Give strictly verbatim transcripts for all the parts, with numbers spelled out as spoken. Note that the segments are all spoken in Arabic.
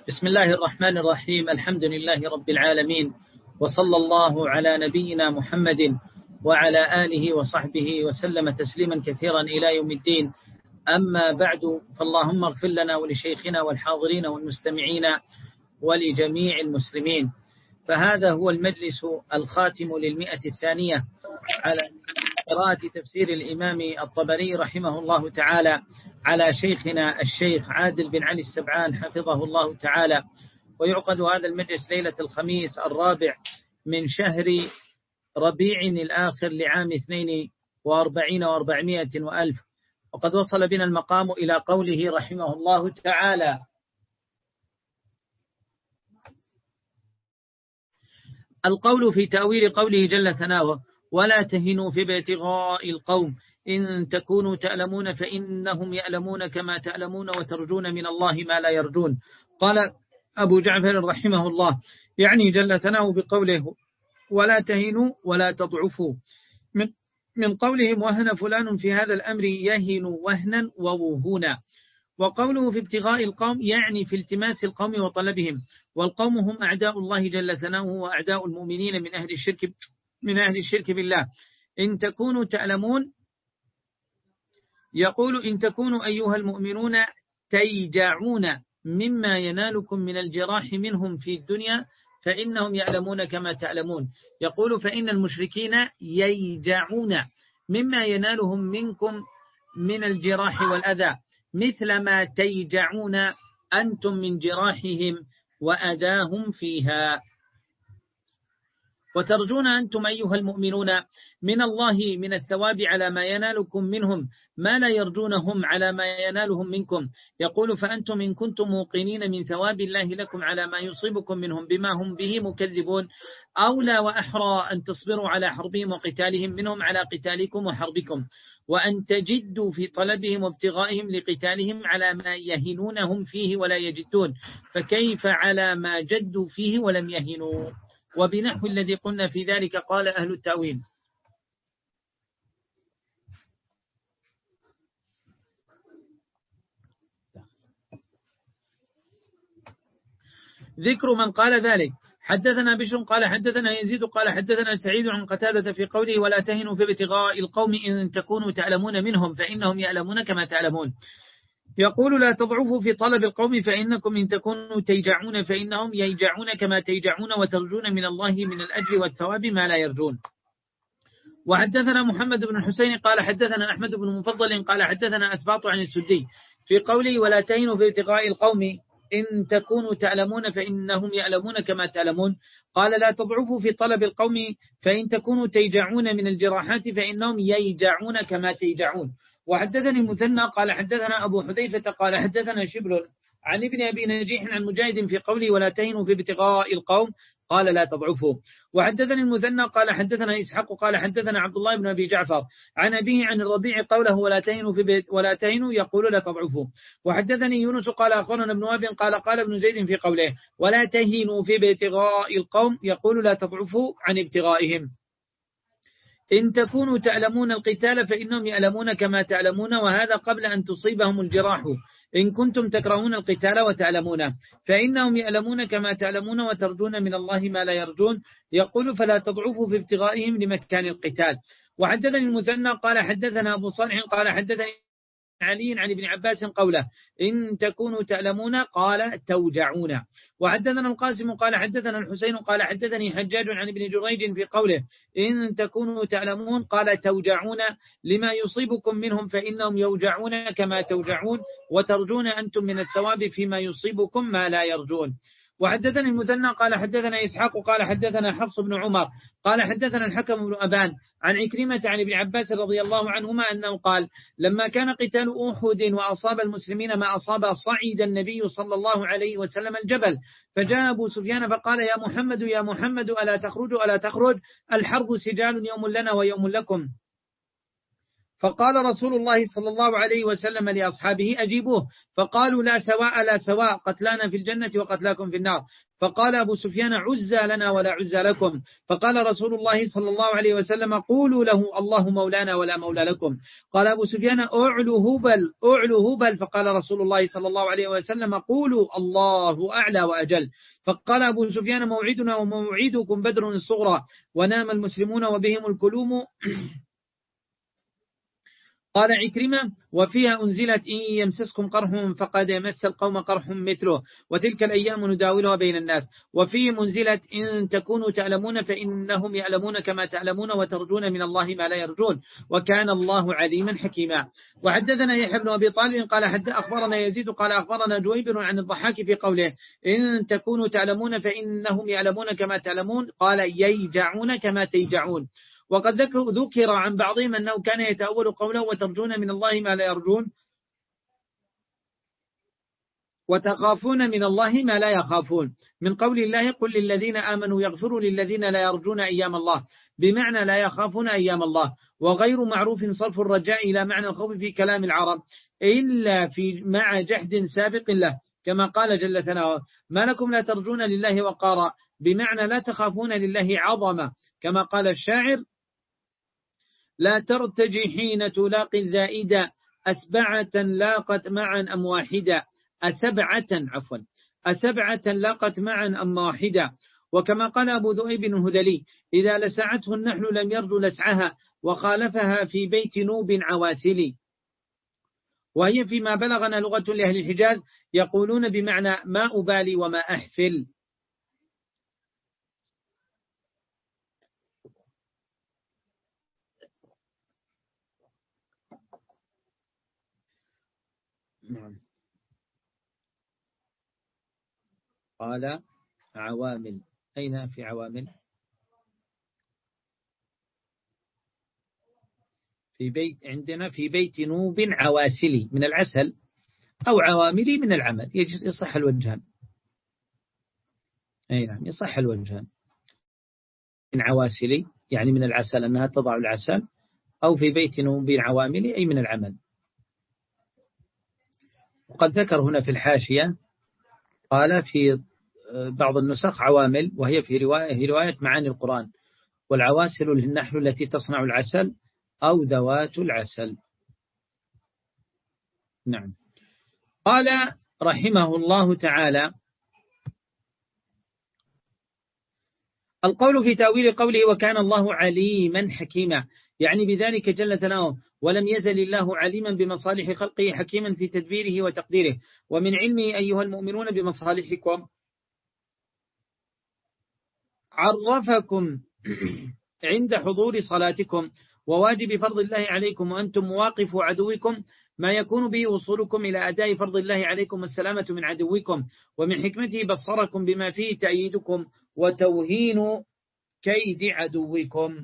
بسم الله الرحمن الرحيم. الحمد لله رب العالمين، وصلى الله على نبينا محمد وعلى آله وصحبه وسلم تسليما كثيرا إلى يوم الدين. أما بعد، فاللهم اغفر لنا ولشيخنا والحاضرين والمستمعين ولجميع المسلمين. فهذا هو المجلس الخاتم للمئة الثانية على قراءة تفسير الإمام الطبري رحمه الله تعالى على شيخنا الشيخ عادل بن علي السبعان حفظه الله تعالى. ويعقد هذا المجلس ليلة الخميس الرابع من شهر ربيع الآخر لعام اثنين وأربعين وأربعمائة وألف. وقد وصل بنا المقام إلى قوله رحمه الله تعالى: القول في تأويل قوله جل ثناؤه: ولا تهنوا في ابتغاء القوم إن تكونوا تألمون فإنهم يألمون كما تألمون وترجون من الله ما لا يرجون. قال أبو جعفر رحمه الله: يعني جل ثناؤه بقوله ولا تهنوا ولا تضعفوا، من, من قولهم وهن فلان في هذا الأمر يهن وهنا ووهونا. وقوله في ابتغاء القوم يعني في التماس القوم وطلبهم، والقوم هم أعداء الله جل ثناؤه وأعداء المؤمنين من أهل الشرك من أهل الشرك بالله. إن تكونوا تألمون، يقول إن تكونوا أيها المؤمنون تيجعون مما ينالكم من الجراح منهم في الدنيا فإنهم يألمون كما تألمون. يقول فإن المشركين ييجعون مما ينالهم منكم من الجراح والأذى مثل ما تيجعون أنتم من جراحهم وأذاهم فيها. وترجون أنتم أيها المؤمنون من الله من الثواب على ما ينالكم منهم ما لا يرجونهم على ما ينالهم منكم. يقول فأنتم إن كنتم موقنين من ثواب الله لكم على ما يصيبكم منهم بما هم به مكذبون أولى وأحرى أن تصبروا على حربهم وقتالهم منهم على قتالكم وحربكم، وأن تجدوا في طلبهم وابتغائهم لقتالهم على ما يهنونهم فيه ولا يجدون، فكيف على ما جدوا فيه ولم يهنوا. وبنحو الذي قلنا في ذلك قال أهل التأويل: ذكر من قال ذلك. حدثنا بشر قال حدثنا يزيد قال حدثنا سعيد عن قتادة في قوله ولا تهنوا في ابتغاء القوم إن تكونوا تألمون منهم فإنهم يألمون كما تألمون. يقول لا تضعفوا في طلب القوم فإنكم إن تكونوا تيجعون فإنهم ييجعون كما تيجعون وترجون من الله من الأجر والثواب ما لا يرجون. وحدثنا محمد بن الحسين قال حدثنا أحمد بن مفضل قال حدثنا أسباط عن السدي في قوله ولا تهنوا في ابتغاء القوم إن تكونوا تعلمون فإنهم يعلمون كما تعلمون. قال لا تضعفوا في طلب القوم فإن تكونوا تيجعون من الجراحات فإنهم ييجعون كما تيجعون. وحدثني المثنى قال حدثنا أبو حذيفة قال حدثنا شبل عن ابن أبي نجيح عن مجاهد في قوله ولا تهنوا في ابتغاء القوم قال لا تضعفوا. وحدثني المثنى قال حدثنا إسحاق قال حدثنا عبد الله بن أبي جعفر عن أبيه عن الربيع قوله ولا تهنوا في بيت ولا تهنوا يقول لا تضعفوا. وحدثني يونس قال أخبرنا ابن وهب قال قال ابن زيد في قوله ولا تهنوا في ابتغاء القوم يقول لا تضعفوا عن ابتغائهم. إن تكونوا تعلمون القتال فإنهم يألمون كما تعلمون، وهذا قبل أن تصيبهم الجراح. إن كنتم تكرهون القتال وتعلمون فإنهم يألمون كما تعلمون وترجون من الله ما لا يرجون. يقول فلا تضعفوا في ابتغائهم لمكان القتال. وحدثني المثنى قال حدثنا أبو صالح قال حدثني علي عن ابن عباس قوله إن تكونوا تألمون قال توجعون. وحدثنا القاسم قال حدثنا الحسين قال حدثني حجاج عن ابن جريج في قوله إن تكونوا تألمون قال توجعون لما يصيبكم منهم فإنهم يوجعون كما توجعون وترجون أنتم من الثواب فيما يصيبكم ما لا يرجون. وحدثني المثنى قال حدثنا إسحاق قال حدثنا حفص بن عمر قال حدثنا الحكم بن أبان عن عكرمة عن ابن عباس رضي الله عنهما أنه قال لما كان قتال أحد وأصاب المسلمين ما أصاب صعد النبي صلى الله عليه وسلم الجبل فجاء أبو سفيان فقال يا محمد يا محمد ألا تخرج ألا تخرج الحرب سجال يوم لنا ويوم لكم. فقال رسول الله صلى الله عليه وسلم لأصحابه أجيبوه، فقالوا لا سواء لا سواء، قتلانا في الجنة وقتلاكم في النار. فقال أبو سفيان عزى لنا ولا عزى لكم. فقال رسول الله صلى الله عليه وسلم قولوا له الله مولانا ولا مولى لكم. قال أبو سفيان أعلو هبل أعلو هبل. فقال رسول الله صلى الله عليه وسلم قولوا الله أعلى وأجل. فقال أبو سفيان موعدنا وموعدكم بدر الصغرى، ونام المسلمون وبهم الكلوم. قال عكرمة وفيها أنزلت إن يمسسكم قرح فقد يمس القوم قرح مثله وتلك الأيام نداولها بين الناس. وفيه منزلت إن تكونوا تعلمون فإنهم يعلمون كما تعلمون وترجون من الله ما لا يرجون وكان الله عليما حكيما. وحدثنا يحيى بن أبي طالب قال حد أخبرنا يزيد قال أخبرنا جويبر عن الضحاك في قوله إن تكونوا تعلمون فإنهم يعلمون كما تعلمون قال ييجعون كما تيجعون. وقد ذكر عن بعضهم أنه كان يتأول قوله وترجون من الله ما لا يرجون وتخافون من الله ما لا يخافون، من قول الله قل للذين آمنوا يغفروا للذين لا يرجون أيام الله، بمعنى لا يخافون أيام الله. وغير معروف صرف الرجاء إلى معنى الخوف في كلام العرب إلا في مع جحد سابق له، كما قال جل ثناؤه ما لكم لا ترجون لله وقارا، بمعنى لا تخافون لله عظمة، كما قال الشاعر لا ترتجي حين تلاقي الذائدة أسبعة لاقت معا أم واحدة أسبعة عفوا أسبعة لاقت معا أم واحدة. وكما قال أبو ذؤيب الهذلي إذا لسعته النحل لم يرجو لسعها وخالفها في بيت نوب عواسلي. وهي فيما بلغنا لغة لأهل الحجاز يقولون بمعنى ما أبالي وما أحفل. نعم. قال عوامل، أين في عوامل؟ في بيت عندنا في بيت نوب عواسلي من العسل أو عواملي من العمل، يصح الوجهان. أي نعم يصح الوجهان، من عواسلي يعني من العسل أنها تضع العسل، أو في بيت نوب عواملي أي من العمل. وقد ذكر هنا في الحاشية قال في بعض النسخ عوامل، وهي في رواية, في رواية معاني القرآن، والعواسل النحل التي تصنع العسل أو ذوات العسل. نعم. قال رحمه الله تعالى القول في تأويل قوله وكان الله عليما حكيما، يعني بذلك جل ثناؤه ولم يزل الله عليما بمصالح خلقه حكيما في تدبيره وتقديره. ومن علمه أيها المؤمنون بمصالحكم عرفكم عند حضور صلاتكم وواجب فرض الله عليكم وأنتم مواقف عدوكم ما يكون به وصولكم إلى أداء فرض الله عليكم والسلامة من عدوكم، ومن حكمته بصركم بما فيه تأييدكم وتوهين كيد عدوكم.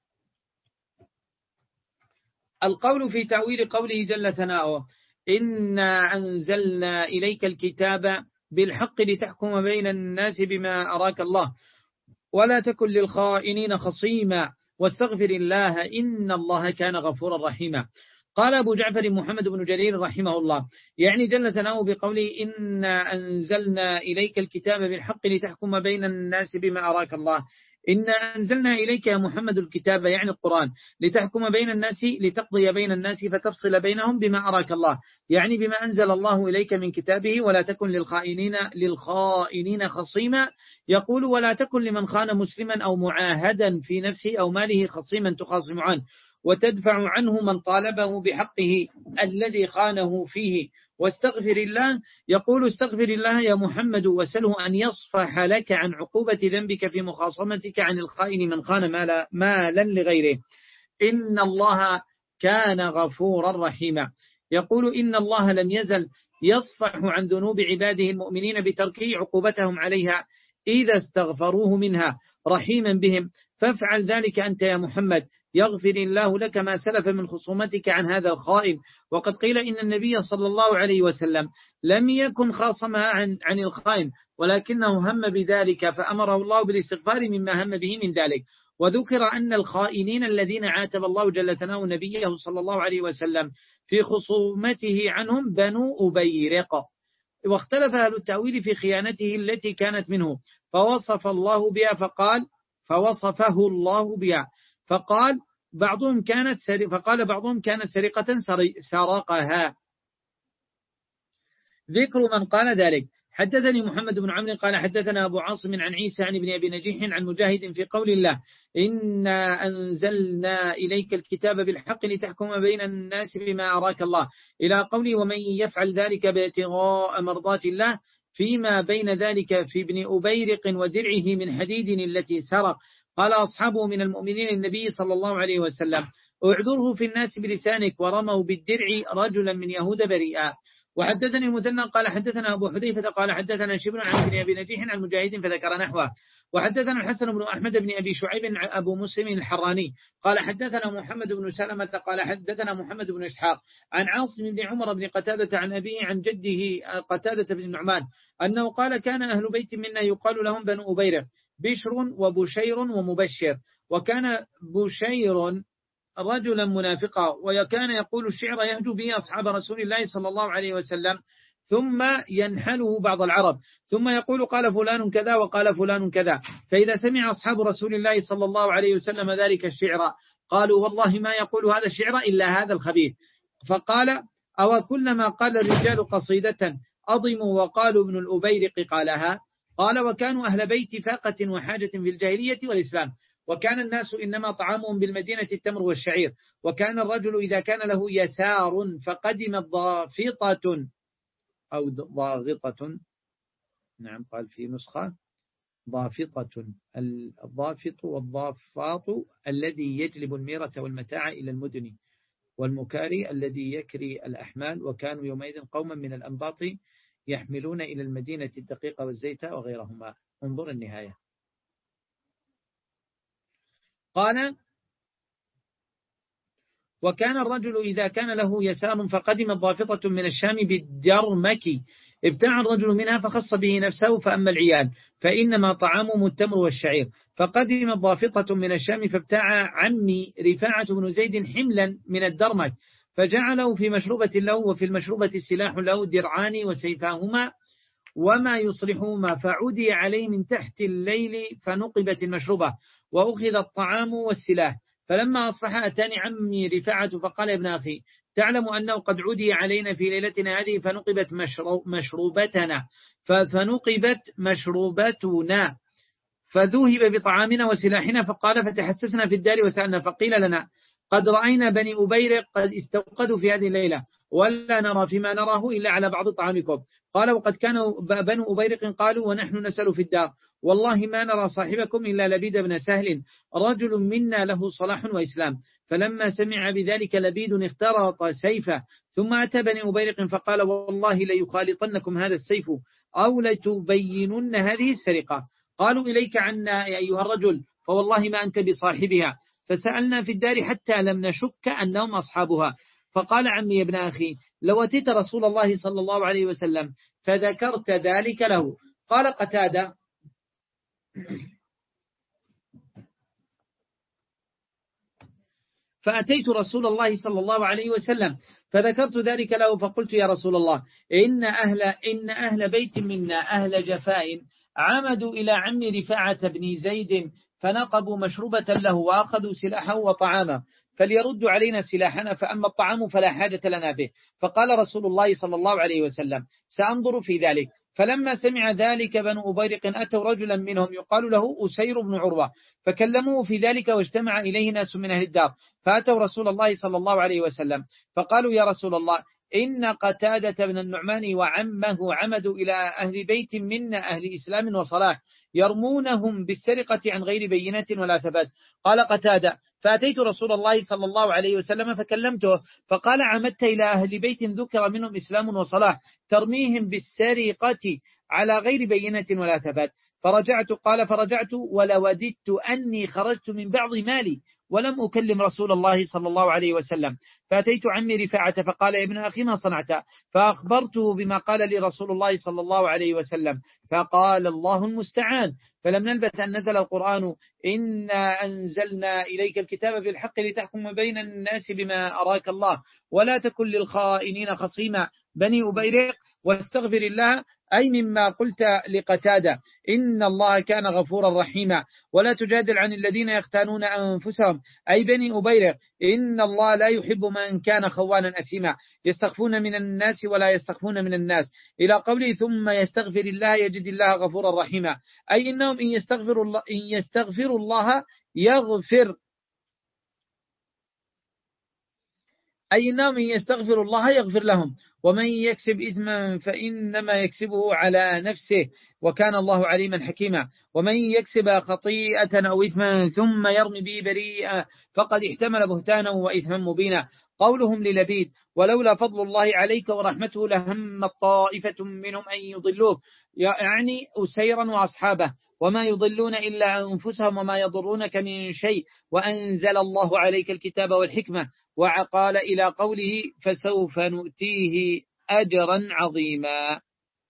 القول في تأويل قوله جل ثناؤه إنا أنزلنا إليك الكتاب بالحق لتحكم بين الناس بما أراك الله ولا تكن للخائنين خصيما واستغفر الله إن الله كان غفورا رحيما. قال أبو جعفر محمد بن جرير رحمه الله يعني جل ثناؤه بقوله إنا أنزلنا إليك الكتاب بالحق لتحكم بين الناس بما أراك الله، إنا أنزلنا إليك يا محمد الكتاب يعني القرآن لتحكم بين الناس لتقضي بين الناس فتفصل بينهم بما أراك الله، يعني بما أنزل الله إليك من كتابه ولا تكن للخائنين للخائنين خصيما، يقول ولا تكن لمن خان مسلما أو معاهدا في نفسه أو ماله خصيما تخاصم عنه وتدفع عنه من طالبه بحقه الذي خانه فيه. واستغفر الله يقول استغفر الله يا محمد وسله أن يصفح لك عن عقوبة ذنبك في مخاصمتك عن الخائن من خان مالا, مالا لغيره، إن الله كان غفورا رحيما. يقول إن الله لم يزل يصفح عن ذنوب عباده المؤمنين بترك عقوبتهم عليها إذا استغفروه منها رحيما بهم، فافعل ذلك أنت يا محمد يغفر الله لك ما سلف من خصومتك عن هذا الخائن. وقد قيل إن النبي صلى الله عليه وسلم لم يكن خاصمها عن, عن الخائن ولكنه هم بذلك فأمره الله بالاستغفار مما هم به من ذلك. وذكر أن الخائنين الذين عاتب الله جل ثناؤه نبيه صلى الله عليه وسلم في خصومته عنهم بنو أبيرق. واختلف أهل التأويل في خيانته التي كانت منه، فوصف الله بها فقال فوصفه الله بها فقال بعضهم كانت فقال بعضهم كانت سرقة سرقها. ذكر من قال ذلك. حدثني محمد بن عمرو قال حدثنا أبو عاصم عن عيسى عن ابن أبي نجيح عن مجاهد في قول الله إنا أنزلنا إليك الكتاب بالحق لتحكم بين الناس بما أراك الله، إلى قوله ومن يفعل ذلك بابتغاء مرضات الله، فيما بين ذلك في ابن أبيرق ودرعه من حديد التي سرق. قال أصحابه من المؤمنين النبي صلى الله عليه وسلم اعذره في الناس بلسانك، ورموا بالدرع رجلا من يهود بريئا. وحدثني المثنى قال حدثنا أبو حذيفة قال حدثنا شبر عن ابن أبي نجيح عن مجاهد فذكر نحوه. وحدثنا الحسن بن أحمد بن أبي شعيب أبو مسلم الحراني قال حدثنا محمد بن سلمة قال حدثنا محمد بن إسحاق عن عاصم بن عمر بن قتادة عن أبيه عن جده قتادة بن النعمان أنه قال كان أهل بيت منا يقال لهم بنو أبيرق بشر وبشير ومبشر. وكان بشير رجلا منافقا، وكان يقول الشعر يهجو به أصحاب رسول الله صلى الله عليه وسلم، ثم ينحله بعض العرب ثم يقول قال فلان كذا وقال فلان كذا. فإذا سمع أصحاب رسول الله صلى الله عليه وسلم ذلك الشعر قالوا والله ما يقول هذا الشعر إلا هذا الخبيث. فقال أو كلما قال الرجال قصيدة أضموا وقالوا ابن الأبيرق قالها. قال وكانوا أهل بيت فاقة وحاجة في الجاهلية والإسلام، وكان الناس إنما طعامهم بالمدينة التمر والشعير. وكان الرجل إذا كان له يسار فقدم ضافطة أو ضاغطة، نعم قال في نسخة ضافطة، الضافط والضافاط الذي يجلب الميرة والمتاع إلى المدن، والمكاري الذي يكري الأحمال. وكانوا يومئذ قوما من الأنباط يحملون إلى المدينة الدقيق والزيت وغيرهما. انظر النهاية. قال وكان الرجل إذا كان له يسار فقدم ضافطة من الشام بالدرمك ابتاع الرجل منها فخص به نفسه، فأما العيال فإنما طعامهم التمر والشعير. فقدم ضافطة من الشام فابتاع عمي رفاعة بن زيد حملا من الدرمك فجعله في مشروبة له، وفي المشروبة سلاح له درعان وسيفاهما وما يصلحهما، فعدي عليه من تحت الليل فنقبت المشروبة وأخذ الطعام والسلاح. فلما أصبح أتاني عمي رفاعة فقال ابن أخي تعلم أنه قد عدي علينا في ليلتنا هذه فنقبت مشروبتنا فنقبت مشروبتنا فذوهب بطعامنا وسلاحنا. فقال فتحسسنا في الدار وسألنا فقيل لنا قد رأينا بني أبيرق قد استوقدوا في هذه الليلة ولا نرى فيما نراه إلا على بعض طعامكم. قال وقد كانوا بنو أبيرق قالوا ونحن نسأل في الدار والله ما نرى صاحبكم إلا لبيد بن سهل رجل منا له صلاح وإسلام. فلما سمع بذلك لبيد اخترط سيفه ثم أتى بني أبيرق فقال والله ليخالطنكم هذا السيف أو لتبينن هذه السرقة. قالوا إليك عنا يا أيها الرجل فوالله ما أنت بصاحبها. فسألنا في الدار حتى لم نشك أنهم أصحابها. فقال عمي يا ابن أخي لو أتيت رسول الله صلى الله عليه وسلم فذكرت ذلك له. قال قتادة فأتيت رسول الله صلى الله عليه وسلم فذكرت ذلك له فقلت يا رسول الله إن أهل, إن أهل بيت منا أهل جفاء عمدوا إلى عم رفاعة بن زيد فنقبوا مشروبة له وأخذوا سلاحه وطعامه فليردوا علينا سلاحنا، فأما الطعام فلا حاجة لنا به. فقال رسول الله صلى الله عليه وسلم سأنظر في ذلك. فلما سمع ذلك بنو أبيرق أتوا رجلا منهم يقال له أسير بن عروة فكلموه في ذلك واجتمع إليه ناس من أهل الدار فأتوا رسول الله صلى الله عليه وسلم فقالوا يا رسول الله إن قتادة بن النعمان وعمه عمدوا إلى أهل بيت منا أهل إسلام وصلاح يرمونهم بالسرقة عن غير بينة ولا ثبات. قال قتادة فأتيت رسول الله صلى الله عليه وسلم فكلمته فقال عمدت إلى أهل بيت ذكر منهم إسلام وصلاح ترميهم بالسرقة على غير بينة ولا ثبات. فرجعت قال فرجعت ولوددت أني خرجت من بعض مالي ولم أكلم رسول الله صلى الله عليه وسلم. فأتيت عمي رفاعة فقال يا ابن أخي ما صنعت؟ فأخبرته بما قال لي رسول الله صلى الله عليه وسلم، فقال الله المستعان. فلم نلبث أن نزل القرآن إنا أنزلنا إليك الكتاب بالحق لتحكم بين الناس بما أراك الله ولا تكن للخائنين خصيما. بني أبيرق واستغفر الله، أي مما قلت لقتادة إن الله كان غفورا رحيما. ولا تجادل عن الذين يختانون أنفسهم، أي بني أبيرق إن الله لا يحب من كان خوانا أثيما يستخفون من الناس ولا يستخفون من الناس، إلى قوله ثم يستغفر الله يجد الله غفورا رحيما، أي إنهم إن يستغفروا الله, إن يستغفروا الله يغفر أي إنهم إن يستغفر الله يغفر لهم، ومن يكسب إثما فإنما يكسبه على نفسه وكان الله عليما حكيما. ومن يكسب خطيئة أو إثما ثم يرمي به بريئا فقد احتمل بهتانا وإثما مبينا. قولهم للبيد ولولا فضل الله عليك ورحمته لهم طائفة منهم أن يضلوك، يعني أسيرا وأصحابه، وما يضلون إلا أنفسهم وما يضرونك من شيء، وأنزل الله عليك الكتاب والحكمة، وقال إلى قوله فسوف نؤتيه أجرا عظيما.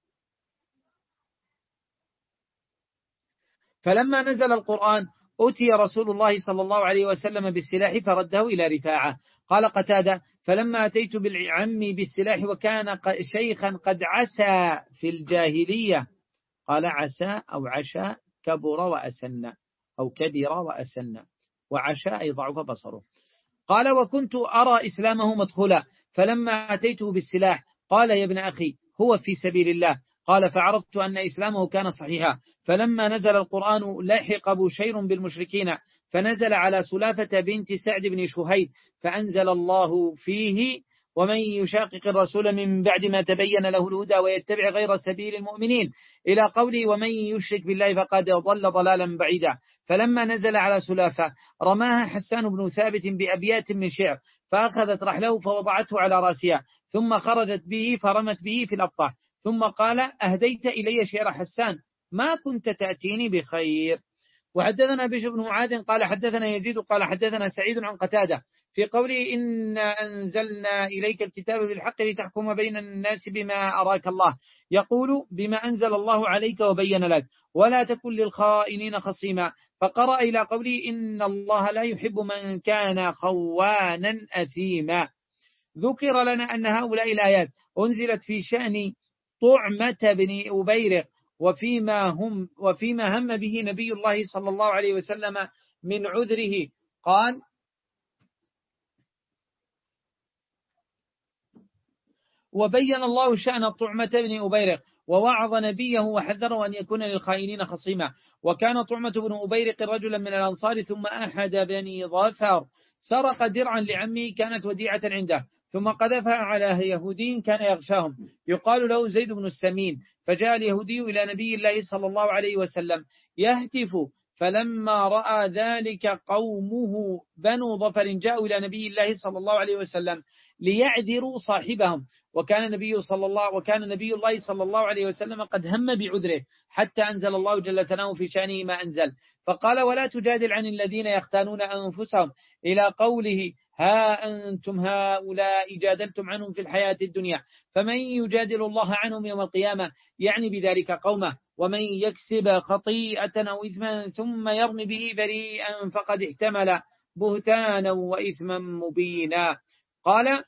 فلما نزل القرآن أتي رسول الله صلى الله عليه وسلم بالسلاح فرده إلى رفاعة. قال قتادة فلما أتيت بالعم بالسلاح وكان شيخا قد عسى في الجاهلية، قال عسى أو عشاء كبر وأسن أو كبر وأسن، وعشاء أي ضعف بصره. قال وكنت أرى إسلامه مدخولا، فلما أتيته بالسلاح قال يا ابن أخي هو في سبيل الله. قال فعرفت أن إسلامه كان صحيحا. فلما نزل القرآن لحق بشير بالمشركين، فنزل على سلافة بنت سعد بن شهيد، فأنزل الله فيه ومن يشاقق الرسول من بعد ما تبين له الهدى ويتبع غير سبيل المؤمنين، إلى قوله ومن يشرك بالله فقد ضل ضلالا بعيدا. فلما نزل على سلافة رماها حسان بن ثابت بأبيات من شعر، فأخذت رحله فوضعته على راسها، ثم خرجت به فرمت به في الأبطح، ثم قال أهديت إلي شعر حسان ما كنت تأتيني بخير. وحدثنا بشر بن معاذ قال حدثنا يزيد قال حدثنا سعيد عن قتادة في قوله إنا أنزلنا إليك الكتاب بالحق لتحكم بين الناس بما أراك الله، يقول بما أنزل الله عليك وبين لك، ولا تكن للخائنين خصيما. فقرأ إلى قوله إن الله لا يحب من كان خوانا أثيما. ذكر لنا أن هؤلاء الآيات أنزلت في شأن طعمة بن أبيرق وفيما هم وفيما هم به نبي الله صلى الله عليه وسلم من عذره. قال وبين الله شأن طعمة بن أبيرق ووعظ نبيه وحذره أن يكون للخائنين خصيما. وكان طعمة بن أبيرق رجلا من الأنصار ثم أحد بني ظفر سرق درعا لعمه كانت وديعة عنده، ثم قذفها على يهودي كان يغشاهم يقال له زيد بن السمين، فجاء اليهودي إلى نبي الله صلى الله عليه وسلم يهتف، فلما رأى ذلك قومه بنو ظفر جاءوا إلى نبي الله صلى الله عليه وسلم ليعذروا صاحبهم، وكان نبي صلى الله وكان نبي الله صلى الله عليه وسلم قد هم بعذره حتى أنزل الله جل ثناؤه في شأنه ما أنزل، فقال ولا تجادل عن الذين يختانون أنفسهم، إلى قوله ها أنتم هؤلاء جادلتم عنهم في الحياة الدنيا فمن يجادل الله عنهم يوم القيامة، يعني بذلك قومه. ومن يكسب خطيئة أو إثما ثم يرمي به بريئا فقد احتمل بهتانا وإثما مبينا. قال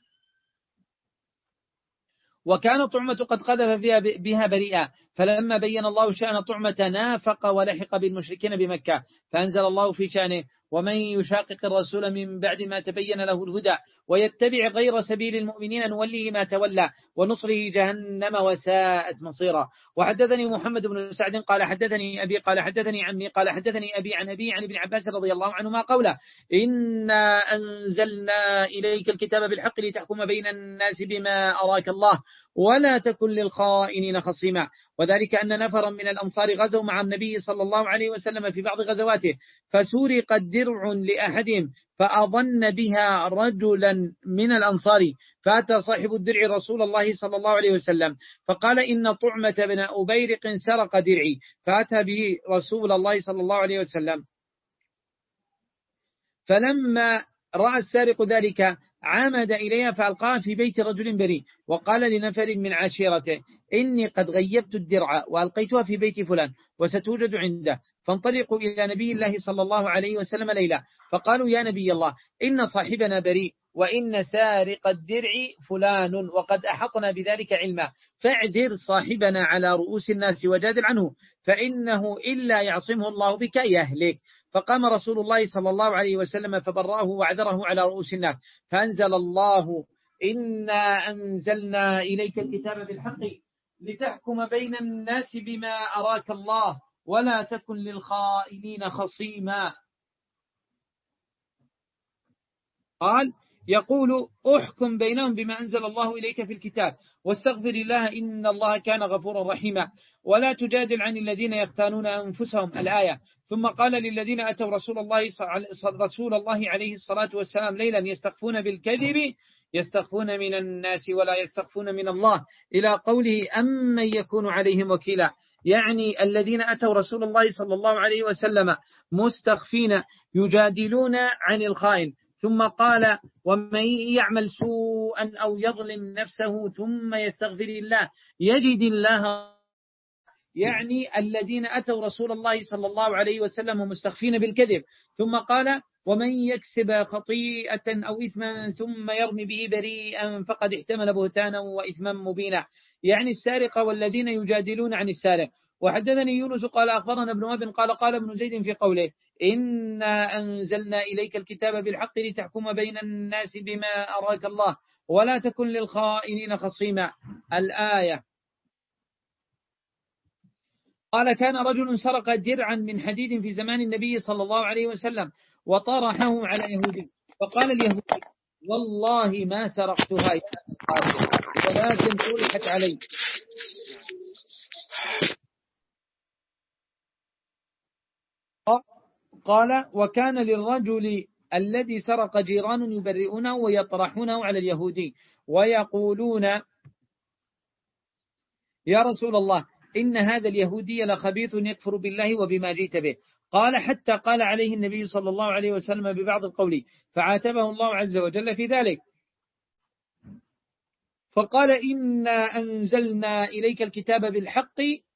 وكان طعمة قد قذف فيها بها بريئا، فلما بين الله شأن طعمة نافق ولحق بالمشركين بمكة، فأنزل الله في شأنه ومن يشاقق الرسول من بعد ما تبين له الهدى ويتبع غير سبيل المؤمنين نوليه ما تولى ونصره جهنم وساءت مصيرا. وحدثني محمد بن سعد قال حدثني أبي قال حدثني عمي قال حدثني أبي عن أبي عن ابن عباس رضي الله عنهما قوله إنا أنزلنا إليك الكتاب بالحق لتحكم بين الناس بما أراك الله ولا تكن للخائنين خصيما. وذلك أن نفرا من الأنصار غزوا مع النبي صلى الله عليه وسلم في بعض غزواته، فسرق درع لأحدهم فأظن بها رجلا من الأنصار، فأتى صاحب الدرع رسول الله صلى الله عليه وسلم فقال إن طعمة بن أبيرق سرق درعي، فأتى به رسول الله صلى الله عليه وسلم فلما رأى السارق ذلك عامد إليها فألقاها في بيت رجل بريء، وقال لنفر من عشيرته إني قد غيبت الدرع وألقيتها في بيت فلان وستوجد عنده، فانطلقوا إلى نبي الله صلى الله عليه وسلم ليلة، فقالوا يا نبي الله إن صاحبنا بريء وإن سارق الدرع فلان وقد أحطنا بذلك علما، فاعذر صاحبنا على رؤوس الناس وجادل عنه، فإنه إلا يعصمه الله بك يهلك. فقام رسول الله صلى الله عليه وسلم فبرأه وعذره على رؤوس الناس، فأنزل الله إنا أنزلنا إليك الكتاب بالحق لتحكم بين الناس بما أراك الله ولا تكن للخائنين خصيما. قال يقول أحكم بينهم بما أنزل الله إليك في الكتاب واستغفر الله إن الله كان غفورا رحيما ولا تجادل عن الذين يختانون أنفسهم الآية. ثم قال للذين أتوا رسول الله رسول الله عليه الصلاة والسلام ليلا يستخفون بالكذب يستخفون من الناس ولا يستخفون من الله إلى قوله أمن يكون عليهم وكيلا، يعني الذين أتوا رسول الله صلى الله عليه وسلم مستخفين يجادلون عن الخائن. ثم قال ومن يعمل سوءا أو يظلم نفسه ثم يستغفر الله يجد الله، يعني الذين أتوا رسول الله صلى الله عليه وسلم مستخفين بالكذب. ثم قال ومن يكسب خطيئة أو إثما ثم يرمي به بريئا فقد احتمل بهتانا وإثما مبينا، يعني السارق والذين يجادلون عن السارق. وحدثني يونس قال أخبرنا ابن وهب قال قال ابن زيد في قوله إنا أنزلنا إليك الكتاب بالحق لتحكم بين الناس بما أراك الله ولا تكن للخائنين خصيما الآية. قال كان رجل سرق درعا من حديد في زمان النبي صلى الله عليه وسلم وطرحه على يهودي، فقال اليهودي والله ما سرقتها يا القاضي ولكن طرحت علي. قال وكان للرجل الذي سرق جيران يبرئونه ويطرحونه على اليهودي ويقولون يا رسول الله إن هذا اليهودي لخبيث يكفر بالله وبما جئت به. قال حتى قال عليه النبي صلى الله عليه وسلم ببعض القول فعاتبه الله عز وجل في ذلك، فقال إنا أنزلنا إليك الكتاب بالحق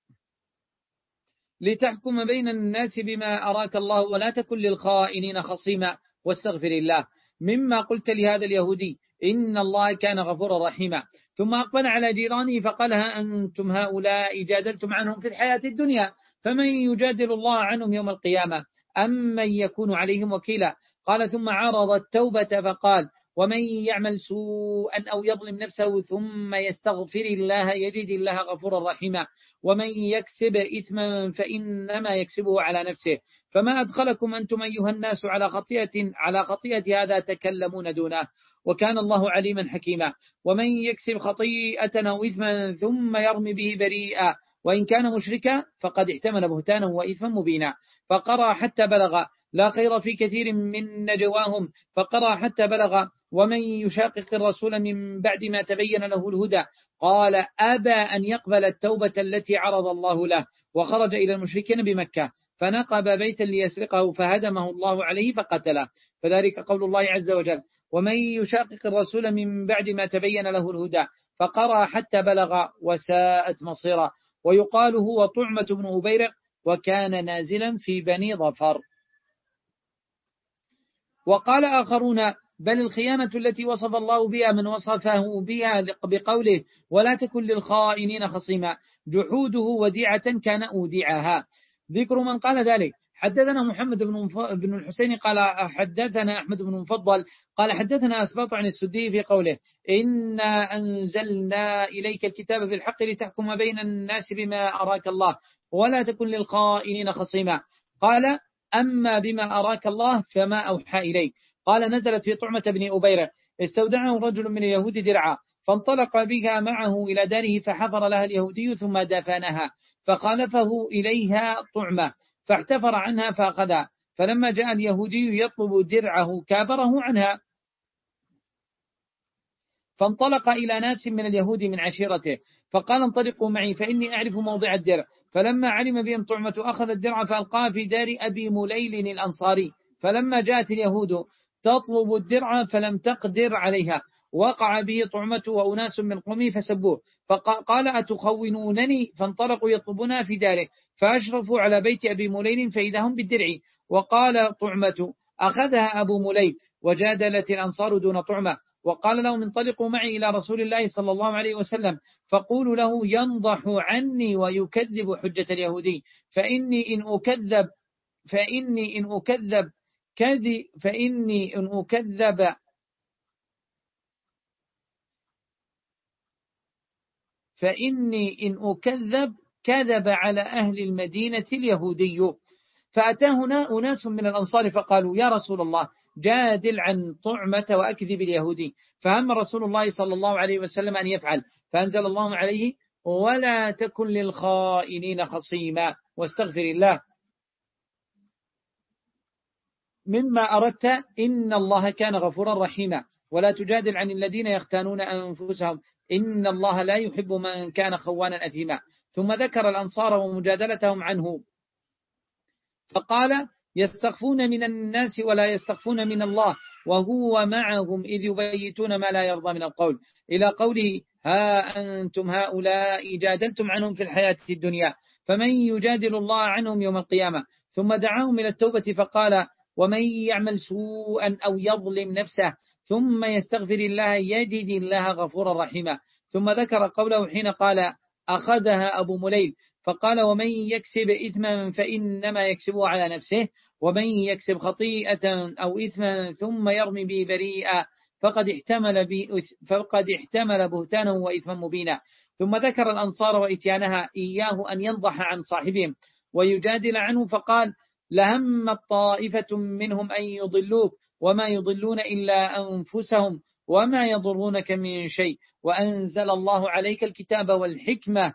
لتحكم بين الناس بما أراك الله ولا تكن للخائنين خصيما واستغفر الله، مما قلت لهذا اليهودي إن الله كان غفورا رحيما. ثم أقبل على جيرانه فقال ها أنتم هؤلاء جادلتم عنهم في الحياة الدنيا فمن يجادل الله عنهم يوم القيامة أم من يكون عليهم وكيلا. قال ثم عرض التوبة فقال ومن يعمل سوءا أو يظلم نفسه ثم يستغفر الله يجد الله غفورا رحيما ومن يكسب إثما فإنما يكسبه على نفسه فما أدخلكم أنتم أيها الناس على خطيئة على خطيئة هذا تكلمون دونه وكان الله عليما حكيما. ومن يكسب خطيئة أو إثما ثم يرمي به بريئا وإن كان مشركا فقد احتمل بهتانا وإثما مبينا. فقرأ حتى بلغ لا خير في كثير من نجواهم فقرأ حتى بلغ ومن يشاقق الرسول من بعد ما تبين له الهدى قال أبى أن يقبل التوبة التي عرض الله له وخرج إلى المشركين بمكة فنقب بيتا ليسرقه فهدمه الله عليه فقتله. فذلك قول الله عز وجل ومن يشاقق الرسول من بعد ما تبين له الهدى فقرأ حتى بلغ وساءت مصيرا. ويقال هو طعمة بن أبيرق وكان نازلا في بني ظفر. وقال آخرون بل الخيانة التي وصف الله بها من وصفه بها بقوله ولا تكن للخائنين خصيما جحوده وديعة كان أودعها. ذكر من قال ذلك حدثنا محمد بن الحسين قال حدثنا أحمد بن مفضل قال حدثنا أسباط عن السدي في قوله إنا أنزلنا إليك الكتاب بالحق لتحكم بين الناس بما أراك الله ولا تكن للخائنين خصيما. قال أما بما أراك الله فما أوحى إليك. قال نزلت في طعمة بن أبيرة استودعه رجل من اليهود درعا فانطلق بها معه إلى داره فحفر لها اليهودي ثم دفنها فخالفه إليها طعمة فاحتفر عنها فأخذها فلما جاء اليهودي يطلب درعه كابره عنها فانطلق إلى ناس من اليهود من عشيرته فقال انطلقوا معي فإني أعرف موضع الدرع. فلما علم بهم طعمة أخذ الدرع فألقاه في دار أبي مليل الأنصاري فلما جاءت اليهود تطلب الدرع فلم تقدر عليها وقع به طعمة وأناس من قومه فسبوه، فقال أتخونونني؟ فانطلقوا يطلبونها في داره، فأشرفوا على بيت أبي مليل فإذا هم بالدرع. وقال طعمة أخذها أبو مليل، وجادلت الأنصار دون طعمة، وقال لهم انطلقوا معي إلى رسول الله صلى الله عليه وسلم فقولوا له ينضح عني ويكذب حجة اليهودي، فإني إن أكذب فإني إن أكذب كذب فإني إن أكذب فإني إن أكذب كذب على أهل المدينة اليهودي. فأتاه أناس من الأنصار فقالوا يا رسول الله جادل عن طعمة وأكذب اليهودي، فهم رسول الله صلى الله عليه وسلم أن يفعل، فأنزل الله عليه ولا تكن للخائنين خصيما واستغفر الله مما أردت إن الله كان غفورا رحيما، ولا تجادل عن الذين يختانون أنفسهم إن الله لا يحب من كان خوانا أثيما. ثم ذكر الأنصار ومجادلتهم عنه فقال يستخفون من الناس ولا يستخفون من الله وهو معهم إذ يبيتون ما لا يرضى من القول، إلى قوله ها أنتم هؤلاء جادلتم عنهم في الحياة الدنيا فمن يجادل الله عنهم يوم القيامة. ثم دعاهم إلى التوبة فقال ومن يعمل سوءا أو يظلم نفسه ثم يستغفر الله يجد الله غفورا رحيما. ثم ذكر قوله حين قال أخذها أبو مليل فقال ومن يكسب إثما فإنما يكسبه على نفسه ومن يكسب خطيئة أو إثما ثم يرمي به بريئا فقد احتمل, فقد احتمل بهتانا وإثما مبينا. ثم ذكر الأنصار وإتيانها إياه أن ينضح عن صاحبهم ويجادل عنه فقال لهم الطائفة منهم أن يضلوك وما يضلون إلا أنفسهم وما يضرونك من شيء وأنزل الله عليك الكتاب والحكمة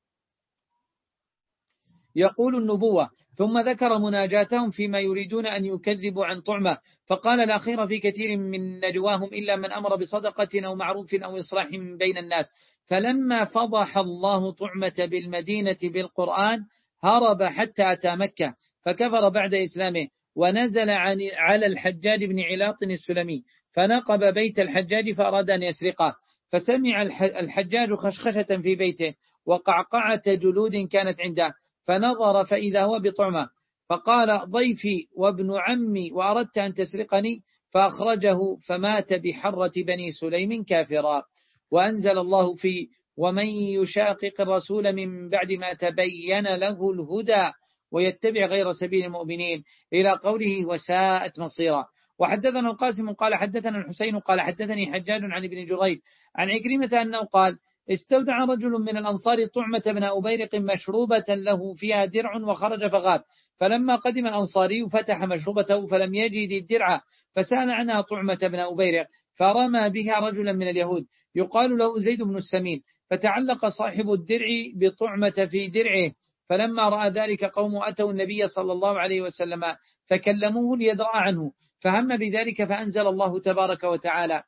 يقول النبوة. ثم ذكر مناجاتهم فيما يريدون أن يكذبوا عن طعمة فقال لا خير في كثير من نجواهم إلا من أمر بصدقة أو معروف أو إصلاح بين الناس. فلما فضح الله طعمة بالمدينة بالقرآن هرب حتى أتى مكة فكفر بعد إسلامه، ونزل على الحجاج بن علاط السلمي فنقب بيت الحجاج فأراد أن يسرقه، فسمع الحجاج خشخشة في بيته وقعقعة جلود كانت عنده فنظر فإذا هو بطعمة فقال ضيفي وابن عمي وأردت أن تسرقني، فأخرجه فمات بحرة بني سليم كافرا. وأنزل الله في ومن يشاقق الرسول من بعد ما تبين له الهدى ويتبع غير سبيل المؤمنين إلى قوله وساءت مصيرا. وحدثنا القاسم قال حدثنا الحسين قال حدثني حجاج عن ابن جريج عن عكرمة أنه قال استودع رجل من الأنصار طعمة بن أبيرق مشروبة له فيها درع وخرج فغاب، فلما قدم الأنصاري فتح مشروبته فلم يجد الدرع فسأل عنها طعمة بن أبيرق فرمى بها رجلا من اليهود يقال له زيد بن السمين، فتعلق صاحب الدرع بطعمة في درعه، فلما رأى ذلك قوم أتوا النبي صلى الله عليه وسلم فكلموه ليدرأ عنه، فهم بذلك فأنزل الله تبارك وتعالى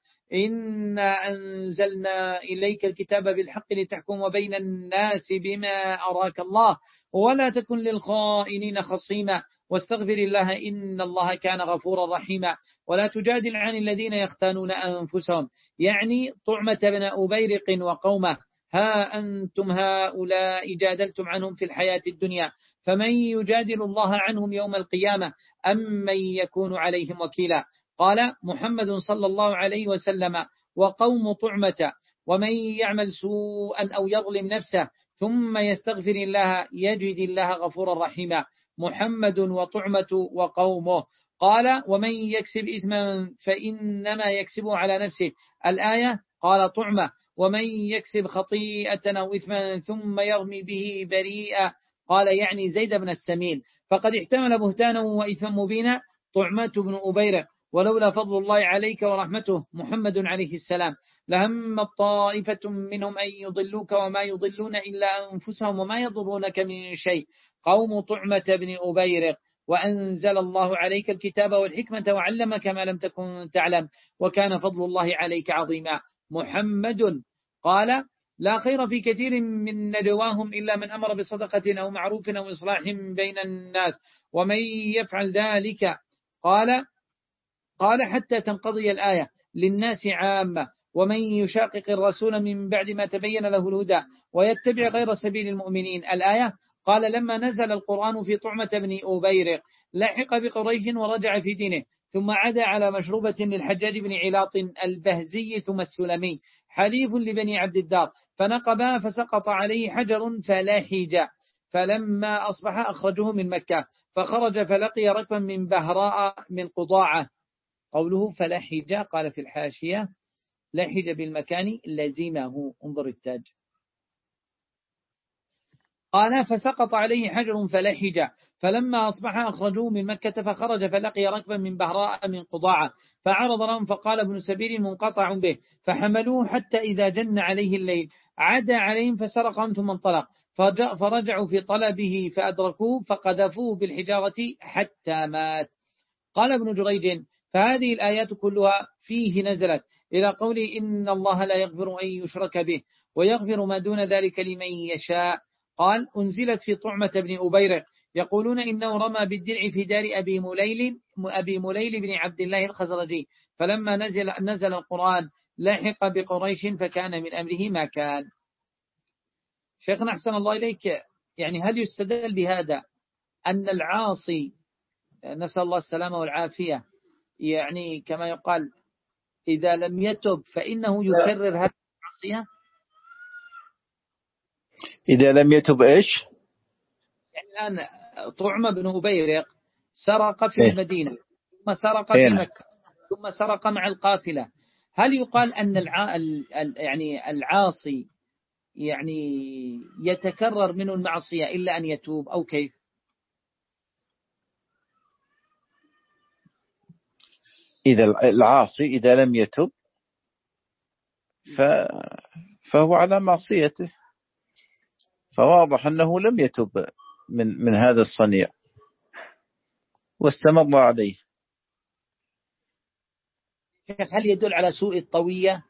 إنا أنزلنا إليك الكتاب بالحق لتحكم بين الناس بما أراك الله ولا تكن للخائنين خصيما واستغفر الله إن الله كان غفورا رحيما. ولا تجادل عن الذين يختانون أنفسهم يعني طعمة بن أبيرق وقومه ها أنتم هؤلاء جادلتم عنهم في الحياة الدنيا فمن يجادل الله عنهم يوم القيامة أم من يكون عليهم وكيلا. قال محمد صلى الله عليه وسلم وقوم طعمة ومن يعمل سوءا أو يظلم نفسه ثم يستغفر الله يجد الله غفورا رحيما. محمد وطعمة وقومه. قال ومن يكسب إثما فإنما يكسبه على نفسه الآية. قال طعمة ومن يكسب خطيئة أو إثما ثم يرمي به بريئا قال يعني زيد بن السمين، فقد احتمل بهتانا وإثما مبينا طعمة بن أبيرق، ولولا فضل الله عليك ورحمته محمد عليه السلام لهم الطائفة منهم أن يضلوك وما يضلون إلا أنفسهم وما يضرونك من شيء قوم طعمة بن أبيرق. وأنزل الله عليك الكتاب والحكمة وعلمك ما لم تكن تعلم وكان فضل الله عليك عظيما. محمد. قال لا خير في كثير من نجواهم إلا من أمر بصدقة أو معروف أو إصلاح بين الناس ومن يفعل ذلك قال قال حتى تنقضي الآية للناس عامة ومن يشاقق الرسول من بعد ما تبين له الهدى ويتبع غير سبيل المؤمنين الآية. قال لما نزل القرآن في طعمة بن أبيرق لحق بقريش ورجع في دينه ثم عدا على مشروبة للحجاج بن علاط البهزي ثم السلمي حليف لبني عبد الدار فنقبها فسقط عليه حجر فلاحج فلما أصبح أخرجه من مكة فخرج فلقي ركبا من بهراء من قضاعة. قوله فلحج قال في الحاشية لحج بالمكان لزمه انظر التاج. قال فسقط عليه حجر فلحج فلما أصبح أخرجوه من مكة فخرج فلقي ركبا من بهراء من قضاعة فعرض لهم فقال ابن سبيل منقطع به فحملوه حتى إذا جن عليه الليل عدا عليهم فسرقهم ثم انطلق فرجعوا في طلبه فأدركوه فقذفوه بالحجارة حتى مات. قال ابن جريج فهذه الآيات كلها فيه نزلت إلى قوله إن الله لا يغفر أن يشرك به ويغفر ما دون ذلك لمن يشاء. قال أنزلت في طعمة بن أبيرق يقولون إنه رمى بالدرع في دار أبي مليل, أبي مليل بن عبد الله الخزرجي فلما نزل, نزل القرآن لاحق بقريش فكان من أمره ما كان. شيخنا أحسن الله إليك يعني هل يستدل بهذا أن العاصي نسأل الله السلامة والعافية يعني كما يقال إذا لم يتب فإنه يكرر هذه المعصية؟ إذا لم يتب إيش؟ يعني الآن طعمة بن أبيرق سرق في إيه؟ المدينة ثم سرق إيه؟ في مكة ثم سرق مع القافلة هل يقال أن الع... يعني العاصي يعني يتكرر منه المعصية إلا أن يتوب أو كيف؟ إذا العاصي إذا لم يتب ف... فهو على معصيته فواضح أنه لم يتب من من هذا الصنيع واستمر عليه. هل يدل على سوء الطوية؟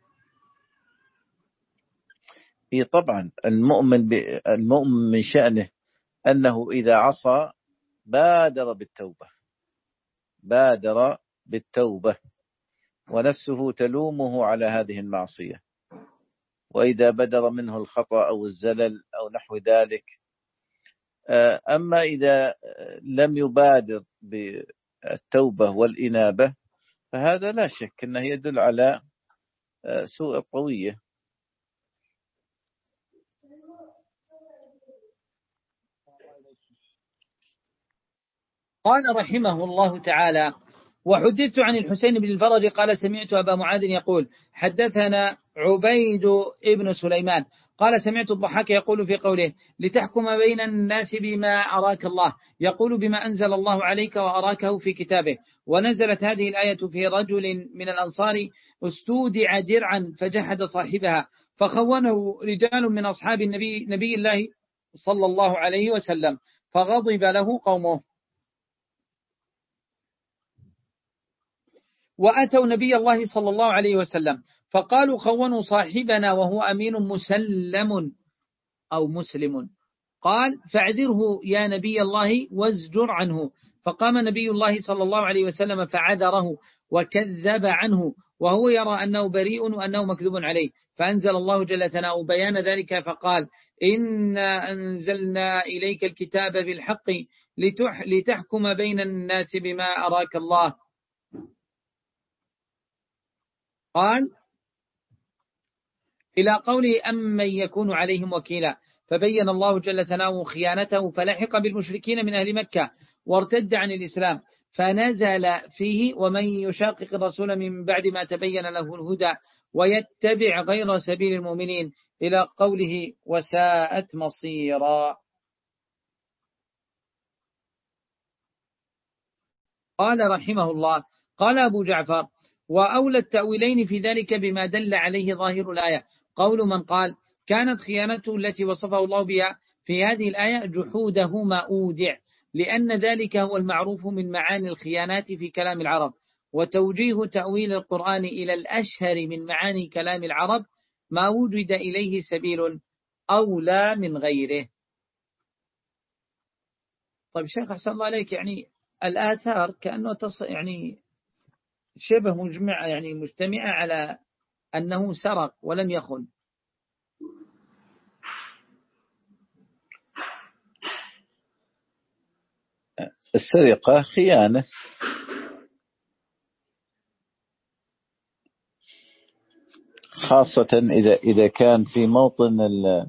إيه طبعا المؤمن ب... المؤمن من شأنه أنه إذا عصى بادر بالتوبة بادر بالتوبة ونفسه تلومه على هذه المعصية وإذا بدر منه الخطأ أو الزلل أو نحو ذلك. أما إذا لم يبادر بالتوبة والإنابة فهذا لا شك أنه يدل على سوء الطوية. قال رحمه الله تعالى وحدثت عن الحسين بن الفرج قال سمعت أبا معاذ يقول حدثنا عبيد ابن سليمان قال سمعت الضحاك يقول في قوله لتحكم بين الناس بما أراك الله يقول بما أنزل الله عليك وأراكه في كتابه. ونزلت هذه الآية في رجل من الأنصار استودع درعا فجحد صاحبها فخونه رجال من أصحاب النبي نبي الله صلى الله عليه وسلم فغضب له قومه وأتوا نبي الله صلى الله عليه وسلم فقالوا خونوا صاحبنا وهو أمين مسلم أو مسلم. قال فاعذره يا نبي الله وازجر عنه. فقام نبي الله صلى الله عليه وسلم فعذره وكذب عنه وهو يرى أنه بريء وأنه مكذوب عليه فأنزل الله جل ثناؤه بيان ذلك فقال إنا أنزلنا إليك الكتاب بالحق لتحكم بين الناس بما أراك الله. قال إلى قوله أمن يكون عليهم وكيلا فبين الله جل ثناؤه خيانته فلحق بالمشركين من أهل مكة وارتد عن الإسلام فنزل فيه ومن يشاقق الرسول من بعد ما تبين له الهدى ويتبع غير سبيل المؤمنين إلى قوله وساءت مصيرا. قال رحمه الله قال أبو جعفر وأولى التأويلين في ذلك بما دل عليه ظاهر الآية قول من قال كانت خيانته التي وصفه الله بها في هذه الآية جحوده ما أودع لأن ذلك هو المعروف من معاني الخيانات في كلام العرب وتوجيه تأويل القرآن إلى الأشهر من معاني كلام العرب ما وجد إليه سبيل أولى من غيره. طيب شيخ أحسن الله عليك يعني الآثار كأنه تص... يعني شبه مجمع يعني مجتمعة على أنه سرق ولم يخن. السرقة خيانة، خاصة إذا إذا كان في موطن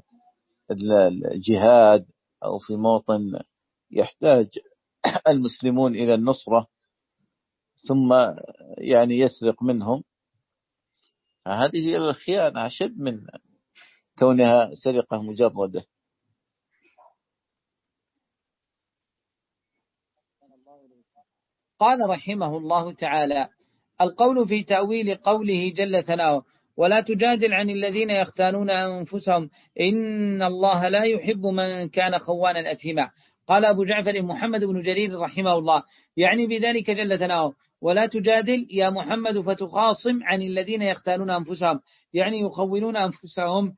الجهاد أو في موطن يحتاج المسلمون إلى النصرة ثم يعني يسرق منهم، هذه هي الخيانة أشد من كونها سرقة مجردة. قال رحمه الله تعالى: القول في تأويل قوله جل ثناؤه: ولا تجادل عن الذين يختانون أنفسهم إن الله لا يحب من كان خوانا أثيما. قال أبو جعفر محمد بن جرير رحمه الله: يعني بذلك جل ثناؤه ولا تجادل يا محمد فتخاصم عن الذين يختانون أنفسهم، يعني يخونون أنفسهم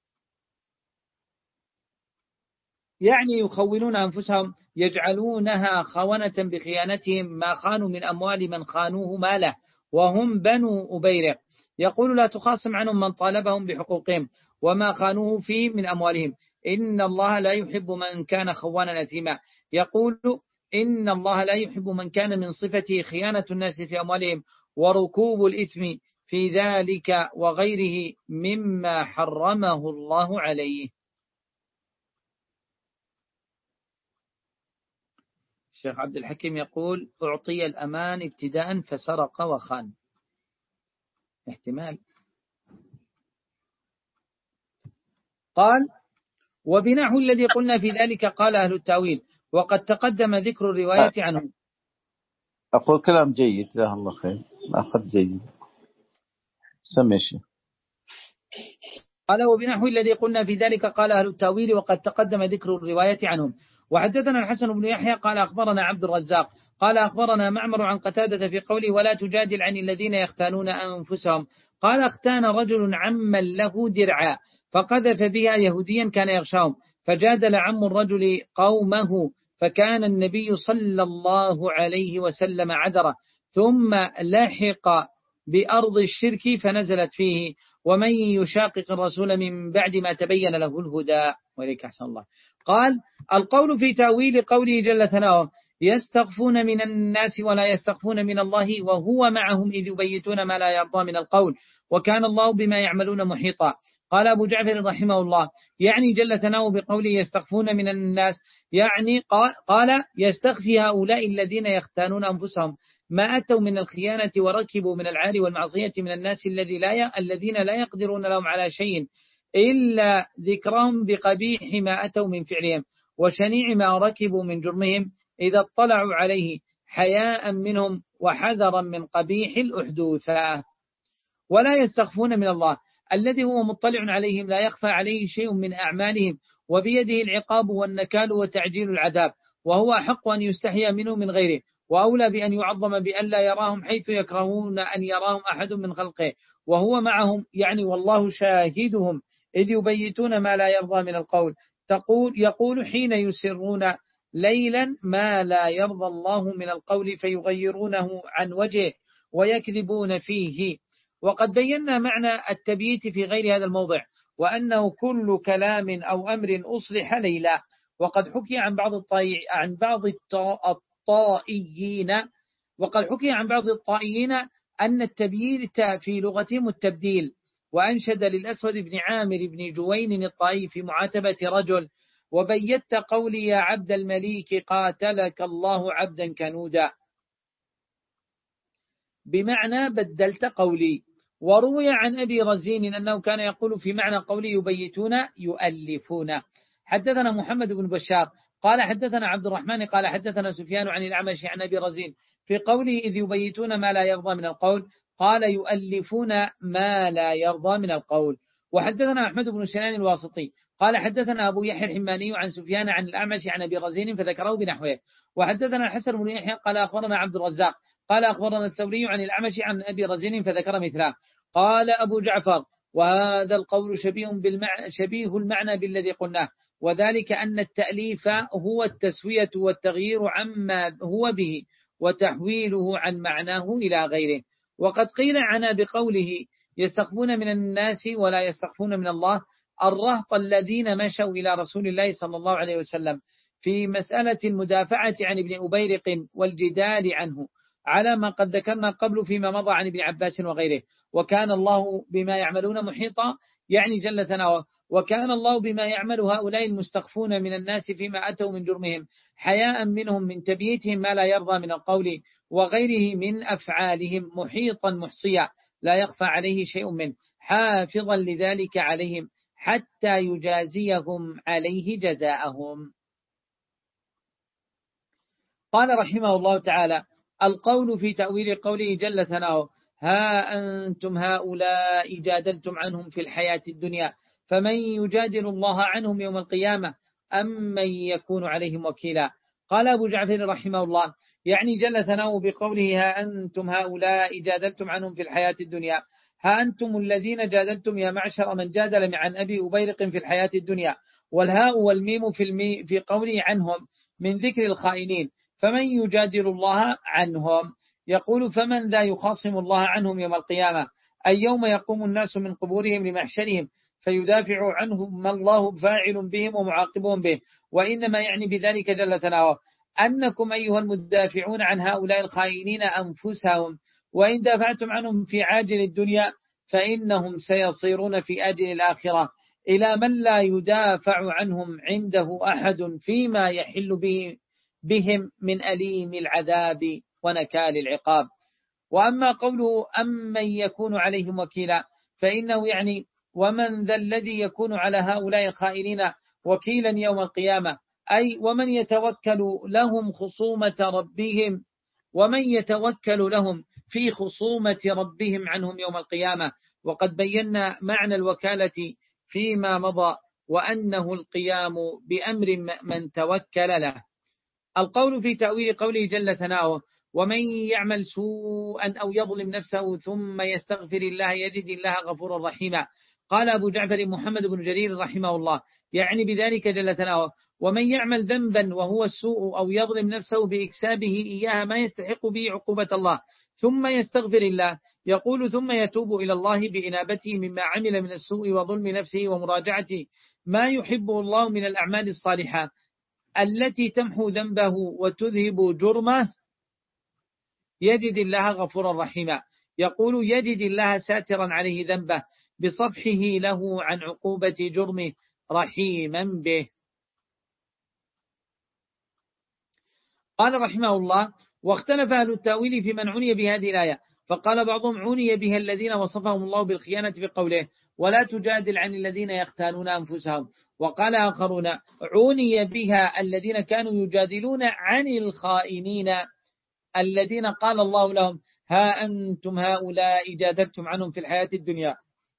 يعني يخونون أنفسهم يجعلونها خونة بخيانتهم ما خانوا من أموال من خانوه ماله وهم بنو أبيرق. يقول لا تخاصم عنهم من طالبهم بحقوقهم وما خانوه فيه من أموالهم، إن الله لا يحب من كان خوانا أثيما. يقول إن الله لا يحب من كان من صفته خيانة الناس في أموالهم وركوب الإثم في ذلك وغيره مما حرمه الله عليه. الشيخ عبد الحكيم يقول: أعطي الأمان ابتداء فسرق وخان. احتمال. قال: وبنحو الذي قلنا في ذلك قال أهل التأويل، وقد تقدم ذكر الرواية عنه. أقول كلام جيد، جزاه الله خير، أخذ جيد. سمشي. قال: وبنحو الذي قلنا في ذلك قال أهل التأويل، وقد تقدم ذكر الرواية عنهم. وحدثنا الحسن بن يحيى قال أخبرنا عبد الرزاق قال أخبرنا معمر عن قتادة في قوله ولا تجادل عن الذين يختانون أنفسهم. قال: اختان رجل عما له درعا فقذف بها يهوديا كان يغشاهم، فجادل عم الرجل قومه، فكان النبي صلى الله عليه وسلم عذره، ثم لاحق بأرض الشرك فنزلت فيه: ومن يشاقق الرسول من بعد ما تبين له الهدى. وإليك أحسن الله. قال: القول في تأويل قوله جل ثناؤه يستخفون من الناس ولا يستخفون من الله وهو معهم إذ يبيتون ما لا يرضى من القول وكان الله بما يعملون محيطا. قال أبو جعفر رحمه الله: يعني جل ثناؤه بقوله يستخفون من الناس، يعني قال يستخفي هؤلاء الذين يختانون أنفسهم ما أتوا من الخيانة وركبوا من العار والمعصية من الناس الذي لا ي... الذين لا يقدرون لهم على شيء إلا ذكرهم بقبيح ما أتوا من فعلهم وشنيع ما ركبوا من جرمهم إذا اطلعوا عليه حياء منهم وحذرا من قبيح الأحدوثة. ولا يستخفون من الله الذي هو مطلع عليهم لا يخفى عليه شيء من أعمالهم وبيده العقاب والنكال وتعجيل العذاب، وهو حق أن يستحيا منه من غيره، وأولى بأن يعظم بأن لا يراهم حيث يكرهون أن يراهم أحد من خلقه، وهو معهم يعني والله شاهدهم إذ يبيتون ما لا يرضى من القول. تقول يقول حين يسرون ليلا ما لا يرضى الله من القول فيغيرونه عن وجهه ويكذبون فيه. وقد بينا معنى التبييت في غير هذا الموضع، وأنه كل كلام أو أمر أصلح ليلا. وقد حكي عن بعض الطائع عن بعض الطائيين وقد حكي عن بعض الطائيين أن التبييت في لغتهم التبديل. وأنشد للأسود بن عامر بن جوين الطائي في معاتبة رجل: وبيت قولي يا عبد المليك قاتلك الله عبدا كنودا، بمعنى بدلت قولي. وروي عن أبي رزين أنه كان يقول في معنى قولي يبيتون يؤلفون. حدثنا محمد بن بشار قال حدثنا عبد الرحمن قال حدثنا سفيان عن الأعمش عن أبي رزين في قوله إذ يبيتون ما لا يرضى من القول قال يؤلفون ما لا يرضى من القول. وحدثنا أحمد بن سنان الواسطي قال حدثنا أبو يحيى الحماني عن سفيان عن الأعمش عن أبي رزين فذكره بنحوه. وحدثنا الحسن بن يحيى قال أخبرنا عبد الرزاق قال أخبرنا الثوري عن الأعمش عن أبي رزين فذكر مثله. قال أبو جعفر: وهذا القول شبيه بالمعنى شبيه المعنى بالذي قلناه، وذلك أن التأليف هو التسوية والتغيير عما هو به وتحويله عن معناه إلى غيره. وقد قيل عنا بقوله يستخفون من الناس ولا يستخفون من الله الرهط الذين مشوا إلى رسول الله صلى الله عليه وسلم في مسألة المدافعة عن ابن أبيرق والجدال عنه على ما قد ذكرنا قبل فيما مضى عن ابن عباس وغيره. وكان الله بما يعملون محيطا، يعني جل ثناؤه، وكان الله بما يعمل هؤلاء المستخفون من الناس فيما أتوا من جرمهم حياء منهم من تبييتهم ما لا يرضى من القول وغيره من أفعالهم محيطا محصيا لا يخفى عليه شيء منه، حافظا لذلك عليهم حتى يجازيهم عليه جزاءهم. قال رحمه الله تعالى: القول في تأويل قوله جل ثناؤه: ها أنتم هؤلاء جادلتم عنهم في الحياة الدنيا فمن يجادل الله عنهم يوم القيامة أم من يكون عليهم وكيلا. قال أبو جعفر رحمه الله: يعني جل ثناؤه بقوله ها أنتم هؤلاء جادلتم عنهم في الحياة الدنيا، ها أنتم الذين جادلتم يا معشر من جادل عن أبي أبيرق في الحياة الدنيا، والهاء والميم في, المي في قوله عنهم من ذكر الخائنين، فمن يجادل الله عنهم. يقول: فمن ذا يخاصم الله عنهم يوم القيامة، أي يوم يقوم الناس من قبورهم لمحشرهم فيدافع عنهم ما الله فاعل بهم ومعاقبهم به. وإنما يعني بذلك جل ثناؤه أنكم أيها المدافعون عن هؤلاء الخائنين أنفسهم، وإن دافعتم عنهم في عاجل الدنيا فإنهم سيصيرون في آجل الآخرة إلى من لا يدافع عنهم عنده أحد فيما يحل به بهم من أليم العذاب ونكال العقاب. وأما قوله أمن يكون عليهم وكيلا فإنه يعني ومن ذا الذي يكون على هؤلاء الخائنين وكيلا يوم القيامة، أي ومن يتوكل لهم خصومة ربهم ومن يتوكل لهم في خصومة ربهم عنهم يوم القيامة. وقد بينا معنى الوكالة فيما مضى وأنه القيام بأمر من توكل له. القول في تأويل قوله جل ثناؤه: ومن يعمل سوءا أو يظلم نفسه ثم يستغفر الله يجد الله غفورا رحيما. قال أبو جعفر محمد بن جرير رحمه الله: يعني بذلك جل ثناؤه ومن يعمل ذنبا وهو السوء أو يظلم نفسه بإكسابه إياها ما يستحق به عقوبة الله ثم يستغفر الله، يقول ثم يتوب إلى الله بإنابته مما عمل من السوء وظلم نفسه ومراجعته ما يحبه الله من الأعمال الصالحة التي تمحو ذنبه وتذهب جرمه، يجد الله غفورا رحيما. يقول يجد الله ساترا عليه ذنبه بصفحه له عن عقوبة جرمه رحيما به. قال رحمه الله: واختلف أهل التأويل في من عني بهذه الآية، فقال بعضهم عني بها الذين وصفهم الله بالخيانة بقوله ولا تجادل عن الذين يختانون أنفسهم، وقال آخرون عني بها الذين كانوا يجادلون عن الخائنين الذين قال الله لهم ها أنتم هؤلاء جادلتم عنهم في الحياة الدنيا.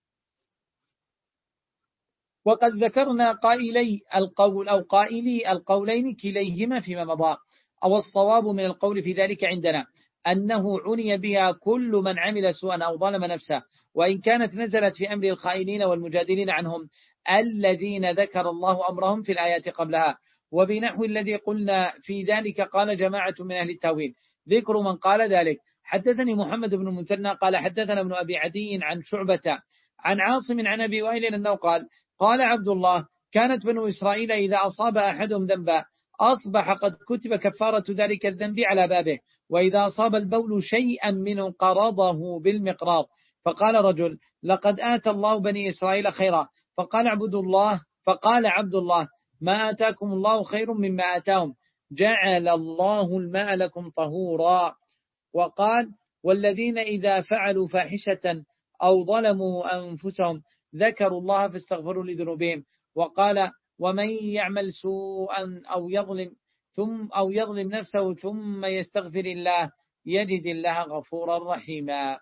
وقد ذكرنا قائلي القول أو قائلي القولين كليهما فيما مضى، أو الصواب من القول في ذلك عندنا أنه عني بها كل من عمل سوءا أو ظلم نفسه، وإن كانت نزلت في أمر الخائنين والمجادلين عنهم الذين ذكر الله أمرهم في الآيات قبلها. وبنحو الذي قلنا في ذلك قال جماعة من أهل التأويل. ذكر من قال ذلك: حدثني محمد بن المثنى قال حدثنا ابن أبي عدي عن شعبة عن عاصم عن أبي وائل أنه قال قال عبد الله: كانت بنو إسرائيل إذا أصاب أحدهم ذنبا أصبح قد كتب كفارة ذلك الذنب على بابه، وإذا أصاب البول شيئا منه قرضه بالمقراض. فقال رجل: لقد آتى الله بني إسرائيل خيرا. فقال عبد الله فقال عبد الله: ما آتاكم الله خير مما آتاهم، جعل الله الماء لكم طهورا. وقال: والذين إذا فعلوا فاحشة أو ظلموا أنفسهم ذكروا الله فاستغفروا لذنوبهم. وقال: ومن يعمل سوءا أو يظلم ثم أو يظلم نفسه ثم يستغفر الله يجد الله غفورا رحيما.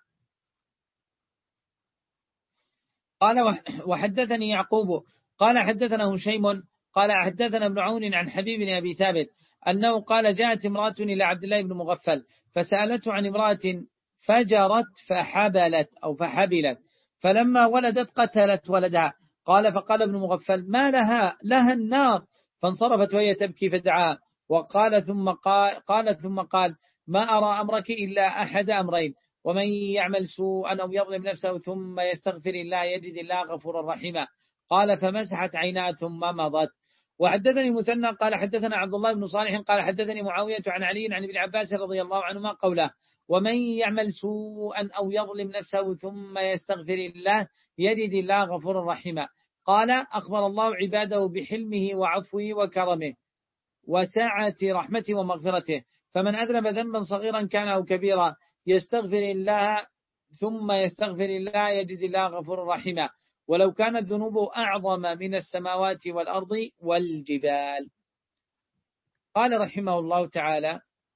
قال: وحدثني يعقوب قال حدثنا هشيم قال حدثنا ابن عون عن حبيب بن أبي ثابت أنه قال: جاءت امرأة إلى عبد الله بن مغفل فسألته عن امرأة فجرت فحبلت أو فحبلت، فلما ولدت قتلت ولدها، قال فقال ابن مغفل ما لها لها النار، فانصرفت وهي تبكي فدعا وقال ثم قال, قال ثم قال ما أرى أمرك إلا أحد أمرين، ومن يعمل سوءا أو يظلم نفسه ثم يستغفر الله يجد الله غفورا رحيما. قال فمسحت عينها ثم مضت. وحدثني مثنى قال حدثنا عبد الله بن صالح قال حدثني معاوية عن علي عن ابن عباس رضي الله عنهما قوله ومن يعمل سوءا أو يظلم نفسه ثم يستغفر الله يجد الله غفورا رحيما. قال أخبر الله عباده بحلمه وعفوه وكرمه وسعة رحمته ومغفرته، فمن أذنب ذنبا صغيرا كان أو كبيرا يستغفر الله ثم يستغفر الله يجد الله غفورا رحيما، ولو كانت ذنوبه أعظم من السماوات والأرض والجبال. قال رحمه الله تعالى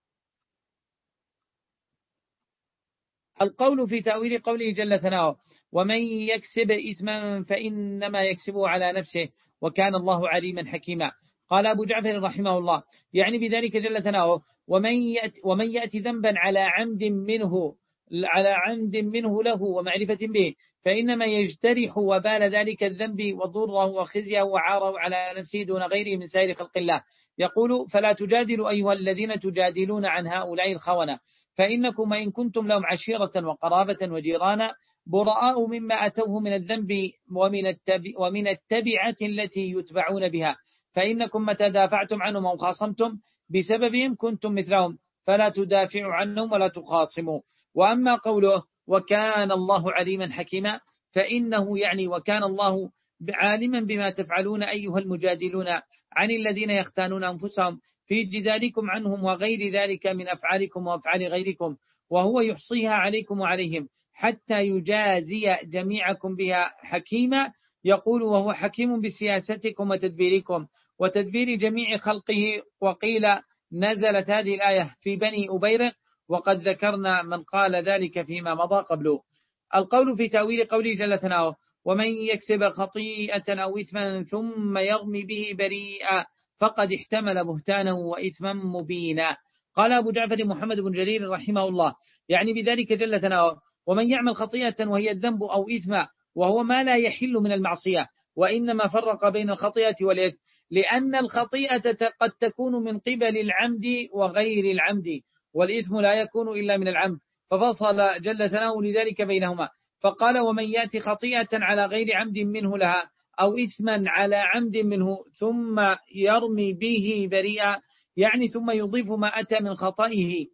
القول في تأويل قوله جل ثناؤه ومن يكسب إثما فإنما يكسبه على نفسه وكان الله عليما حكيما. قال أبو جعفر رحمه الله يعني بذلك جل ثناؤه ومن يأتي, ومن يأتي ذنبا على عمد منه على عمد منه له ومعرفة به فإنما يجترح وبال ذلك الذنب وضره وخزيه وعاره على نفسه دون غيره من سائر خلق الله. يقول فلا تجادلوا أيها الذين تجادلون عن هؤلاء الخونة، فإنكم وإن كنتم لهم عشيرة وقرابة وجيرانا براء مما أتوه من الذنب ومن, التبع ومن التبعة التي يتبعون بها، فإنكم متى دافعتم عنهم أو خاصمتم بسببهم كنتم مثلهم، فلا تدافعوا عنهم ولا تخاصموا. وأما قوله وكان الله عليما حكيما فإنه يعني وكان الله عالما بما تفعلون أيها المجادلون عن الذين يختانون أنفسهم في جدالكم عنهم وغير ذلك من أفعالكم وأفعال غيركم، وهو يحصيها عليكم وعليهم حتى يجازي جميعكم بها حكيما. يقول وهو حكيم بسياستكم وتدبيركم وتدبير جميع خلقه. وقيل نزلت هذه الآية في بني أبيرق وقد ذكرنا من قال ذلك فيما مضى قبله. القول في تأويل قوله جل ثناؤه ومن يكسب خطيئة أو إثما ثم يرمي به بريئا فقد احتمل بهتانا وإثما مبينا. قال أبو جعفر محمد بن جرير رحمه الله يعني بذلك جل ثناؤه ومن يعمل خطيئة وهي الذنب أو إثما وهو ما لا يحل من المعصية، وإنما فرق بين الخطيئة والإثم لأن الخطيئة قد تكون من قبل العمد وغير العمد، والإثم لا يكون إلا من العمد، ففصل جل ثناؤه لذلك بينهما فقال ومن يأتي خطيئة على غير عمد منه لها أو إثما على عمد منه ثم يرمي به بريئا يعني ثم يضيف ما أتى من خطئه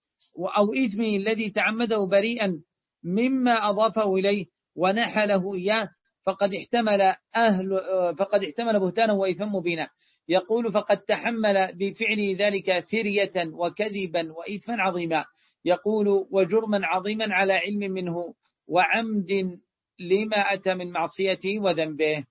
أو إثمه الذي تعمده بريئا مما أضافه إليه ونحله إياه فقد احتمل أهل فقد احتمل بهتانا وإثما مبينا. يقول فقد تحمل بفعل ذلك فرية وكذبا وإثما عظيما. يقول وجرما عظيما على علم منه وعمد لما أتى من معصيته وذنبه.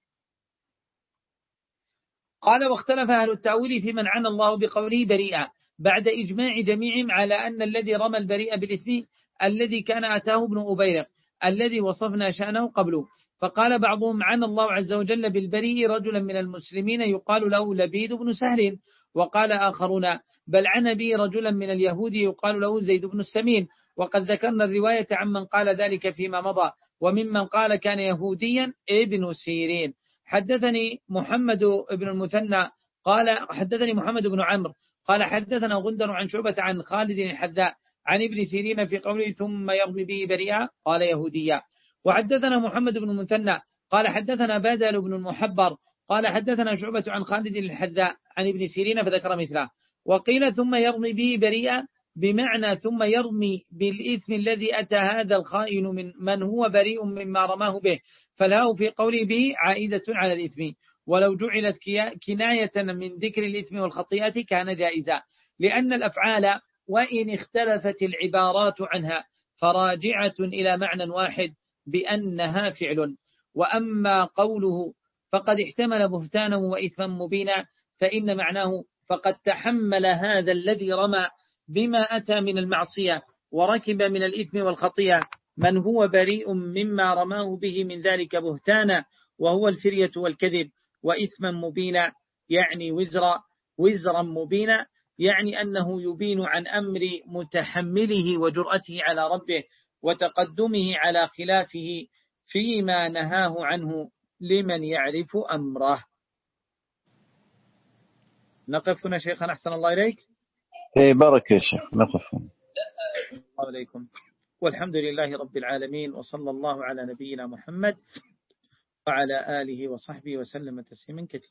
قال واختلف أهل التأويل في من عنى الله بقوله بريئا بعد إجماع جميعهم على أن الذي رمى البريء بالإثم الذي كان أتاه ابن أبيرق الذي وصفنا شأنه قبله. فقال بعضهم عنى الله عز وجل بالبريء رجلا من المسلمين يقال له لبيد بن سهل، وقال آخرون بل عنى به رجلا من اليهود يقال له زيد بن السمين، وقد ذكرنا الرواية عمن قال ذلك فيما مضى، وممن قال كان يهوديا ابن سيرين. حدثني محمد بن المثنى قال حدثني محمد بن عمرو قال حدثنا غندر عن شعبة عن خالد الحذاء عن ابن سيرين في قوله ثم يرمي به بريئا قال يهوديا. وحدثنا محمد بن المثنى قال حدثنا بادل بن المحبر قال حدثنا شعبة عن خالد الحذاء عن ابن سيرين فذكر مثله. وقيل ثم يرمي به بريئا بمعنى ثم يرمي بالإثم الذي أتى هذا الخائن من من هو بريء مما رماه به، فالهاء في قوله به عائدة على الإثم، ولو جعلت كناية من ذكر الإثم والخطيئة كان جائزا، لأن الأفعال وإن اختلفت العبارات عنها فراجعة إلى معنى واحد بأنها فعل. وأما قوله فقد احتمل بهتانا وإثما مبينا فإن معناه فقد تحمل هذا الذي رمى بما أتى من المعصية وركب من الإثم والخطيئة من هو بريء مما رماه به من ذلك بهتانا وهو الفرية والكذب، وإثما مبينا يعني وزرا وزرا مبينا يعني أنه يبين عن أمر متحمله وجرأته على ربه وتقدمه على خلافه فيما نهاه عنه لمن يعرف أمره. نقف هنا شيخنا أحسن الله إليك. إيه بارك يا شيخ، نقف هنا. الله عليكم. والحمد لله رب العالمين، وصلى الله على نبينا محمد وعلى آله وصحبه وسلم تسليما كثيرا.